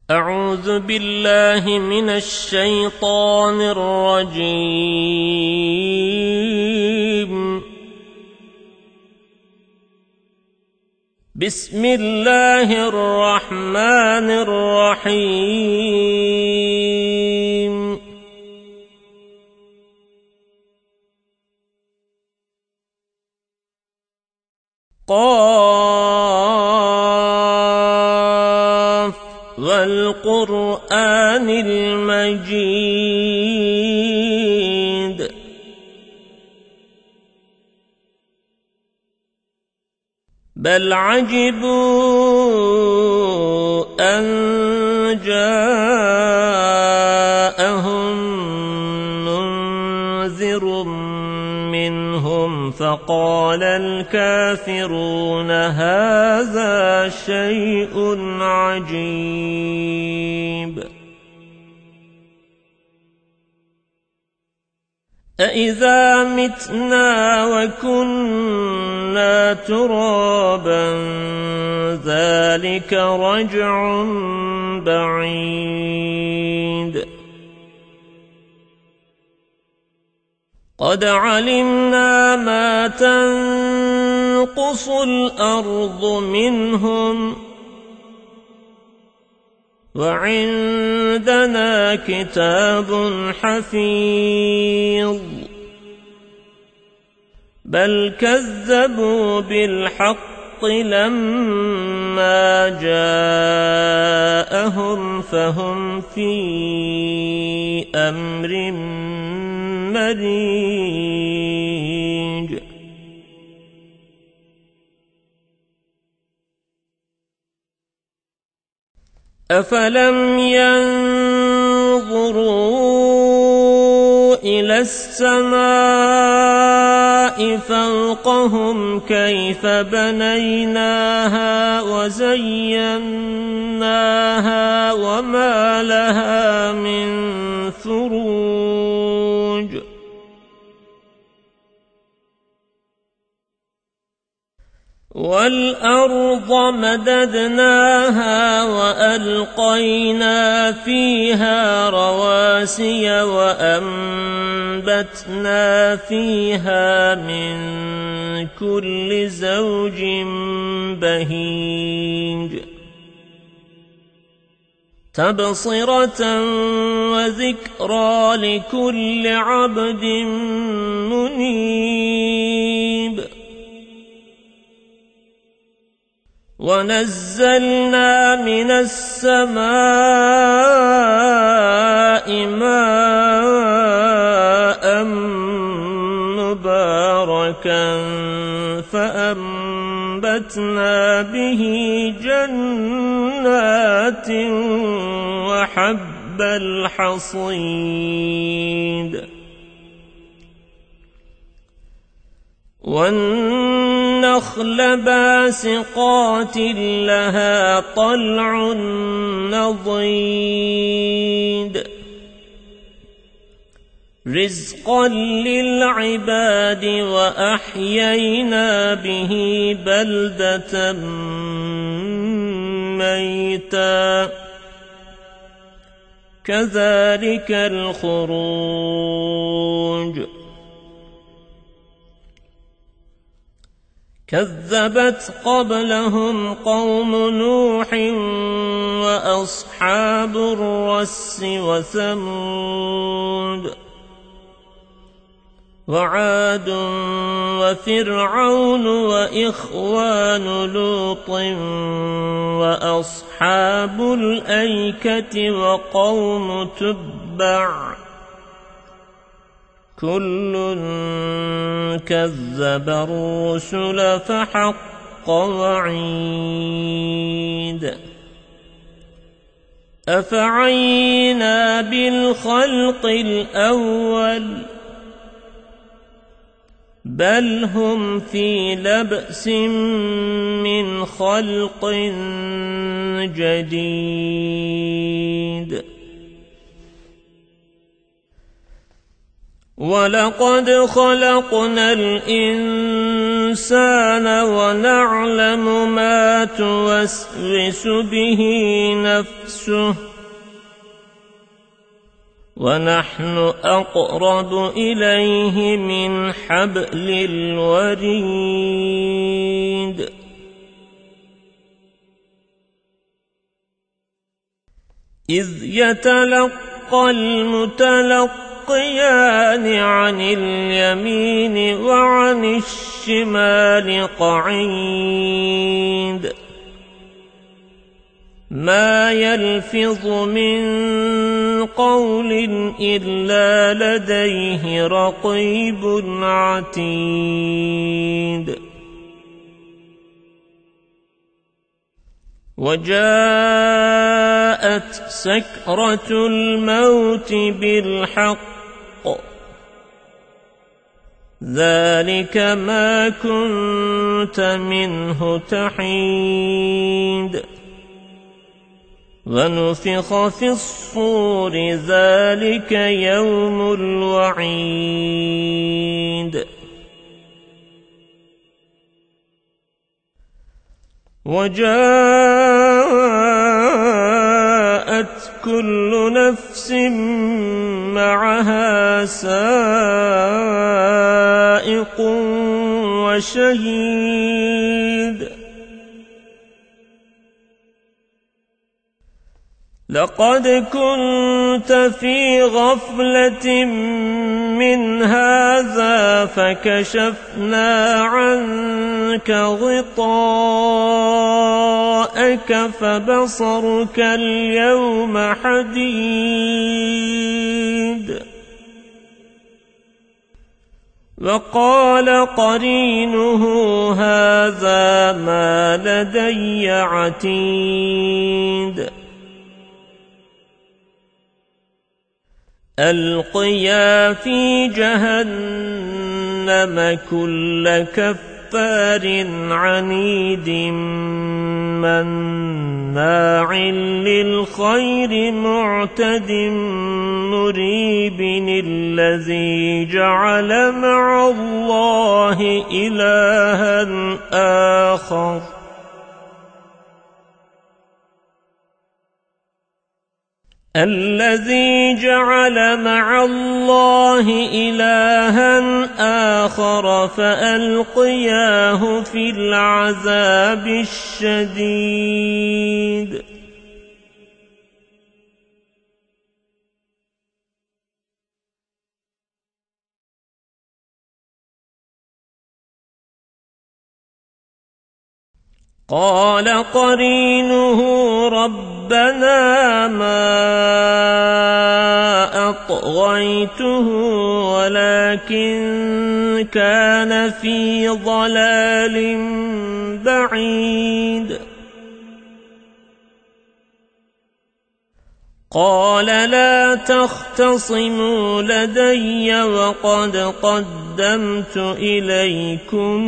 أعوذ بالله من الشيطان الرجيم. بسم الله الرحمن الرحيم. قاف والقرآن المجيد. بل عجبوا أن جاءهم منذر منهم فقال الكافرون هذا شيء عجيب. أإذا متنا وكنا ترابا ذلك رجع بعيد. قد علمنا ما تنقص الأرض منهم وعندنا كتاب حفيظ. بل كذبوا بالحق لما جاءهم فهم في أمر مريج. أفلم ينظروا إلى السماء فوقهم كيف بنيناها وزيناها وما لها من فروج. والأرض مددناها وألقينا فيها رواسي وأنبتنا فيها من كل زوج بهيج تبصرة وذكرى لكل عبد منيب. ونزلنا من السماء ماء مباركا فأنبتنا به جنات وحب الحصيد. والنخل باسقات لها طلع نضيد رزقا للعباد وأحيينا به بلدة ميتا كذلك الخروج. كذبت قبلهم قوم نوح وأصحاب الرس وثمود وعاد وفرعون وإخوان لوط وأصحاب الأيكة وقوم تبع كل كذب الرسل فحق وعيد. أفعينا بالخلق الأول بل هم في لبس من خلق جديد. ولقد خلقنا الإنسان ونعلم ما توسوس به نفسه ونحن أقرب إليه من حبل الوريد إذ يتلقى المتلقيان عن اليمين وعن الشمال قعيد ما يلفظ من قول إلا لديه رقيب عتيد وجاءت سكرة الموت بالحق ذلك ما كنت منه تحيد ونفخ في الصور ذلك يوم الوعيد وجاءت كل نفس معها سائق وشهيد لقد كنت في غفلة من هذا فكشفنا عنك غطاءك فبصرك اليوم حديد وقال قرينه هذا ما لدي عتيد ألقيا في جهنم كل كفار عنيد مناع للخير معتد مريب الذي جعل مع الله إلها آخر الذي جعل مع الله إلها آخر فألقياه في العذاب الشديد قال قرينه ربنا ما أطغيته ولكن كان في ضلال بعيد قال لا تختصموا لدي وقد قدمت إليكم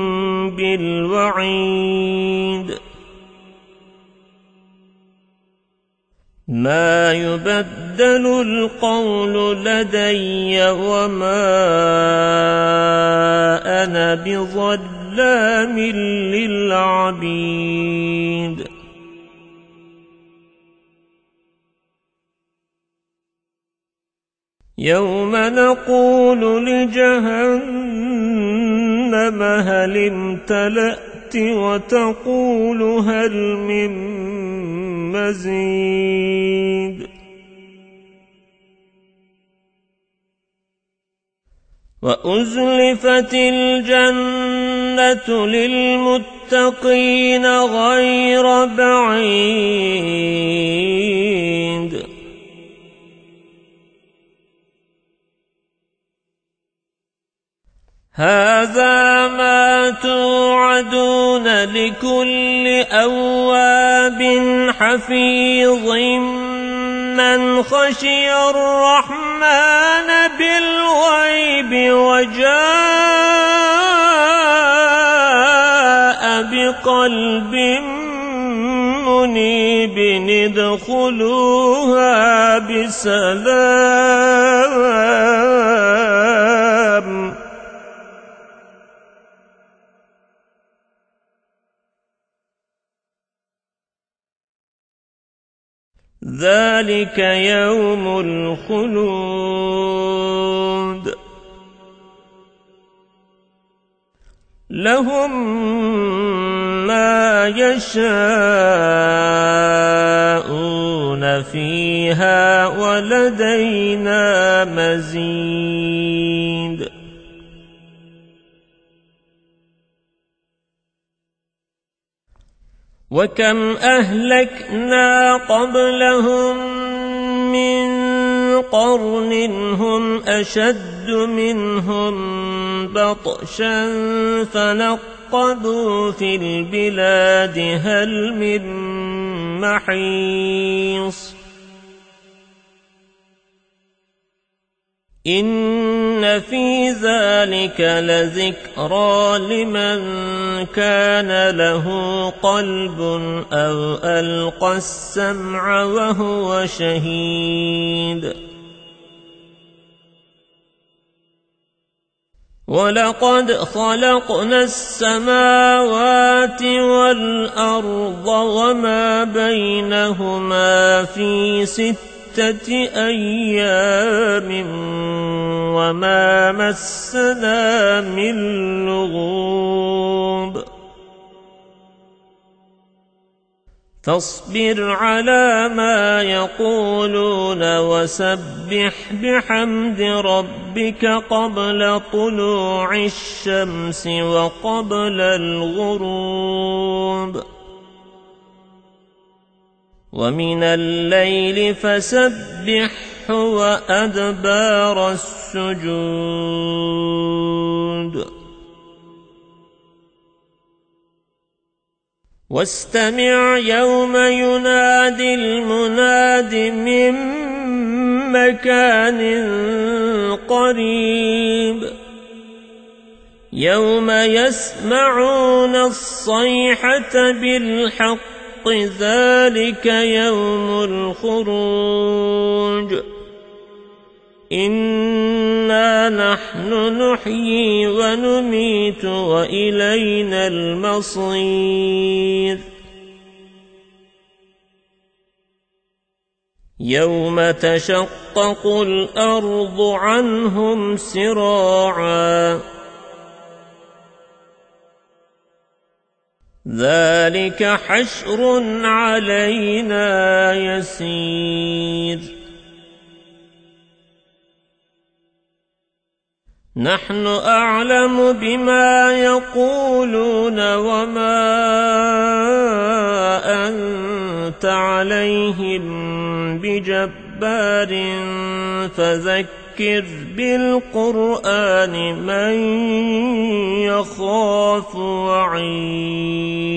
بالوعيد ما يبدل القول لدي وما أنا بظلام للعبيد يوم نقول لجهنم هل امتلأت وتقول هل من مزيد وأزلفت الجنة للمتقين غير بعيد هذا ما توعدون لكل أواب حفيظ من خشي الرحمن بالغيب وجاء بقلب منيب منيب ادخلوها بسلام ذلك يوم الخلود لهم ما يشاءون فيها ولدينا مزيد وكم أهلكنا قبلهم من قرن هم أشد منهم بطشا فنقبوا في البلاد هل من محيص إن في ذلك لذكرى لمن كان له قلب أو ألقى السمع وهو شهيد ولقد خلقنا السماوات والأرض وما بينهما في 6 أيام وما مسنا من لغوب فاصبر على ما يقولون وسبح بحمد ربك قبل طلوع الشمس وقبل الغروب ومن الليل فسبحه وأدبار السجود واستمع يوم ينادي المناد من مكان قريب يوم يسمعون الصيحة بالحق ذلك يوم الخروج إنا نحن نحيي ونميت وإلينا المصير يوم تشقق الأرض عنهم سراعا ذلك حشر علينا يسير نحن أعلم بما يقولون وما أنت عليهم بجبار فذكر بالقرآن من يخاف وعيد